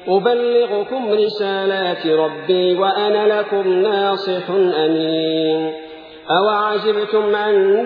أبلغكم رسالات ربي وأنا لكم ناصح أمين. أوعجبتم أن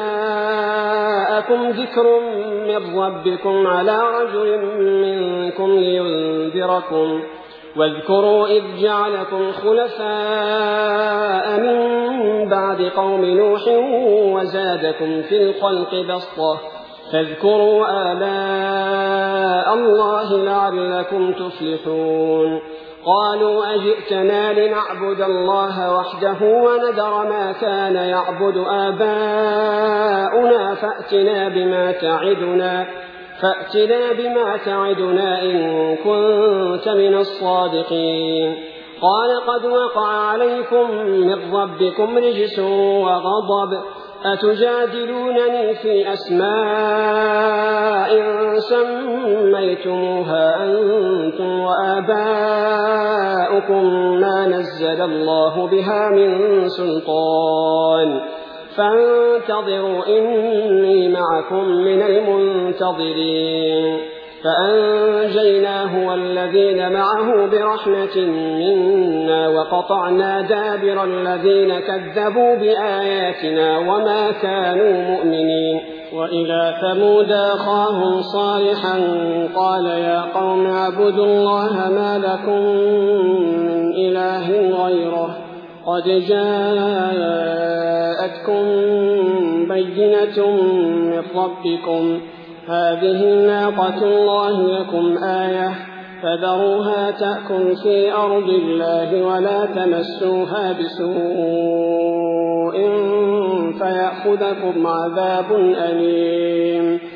جاءكم ذكر من ربكم على رجل منكم لينذركم واذكروا إذ جعلكم خلفاء من بعد قوم نوح وزادكم في الخلق بسطة فاذكروا آلاء الله لعلكم تفلحون. قالوا أجئتنا لنعبد الله وحده ونذر ما كان يعبد آباؤنا فأتنا بما تعدنا إن كنت من الصادقين. قال قد وقع عليكم من ربكم رجس وغضب أتجادلونني في أسماء سميتموها أنتم وآباؤكم ما نزل الله بها من سلطان فانتظروا إني معكم من المنتظرين. فأنجيناه والذين معه برحمة منا وقطعنا دابر الذين كذبوا بآياتنا وما كانوا مؤمنين. وإلى ثمود أخاهم صالحا قال يا قوم اعبدوا الله ما لكم من إله غيره قد جاءتكم بينة من ربكم هذه ناقة الله لكم آية فذروها تأكل في أرض الله ولا تمسوها بسوء فيأخذكم عذاب أليم.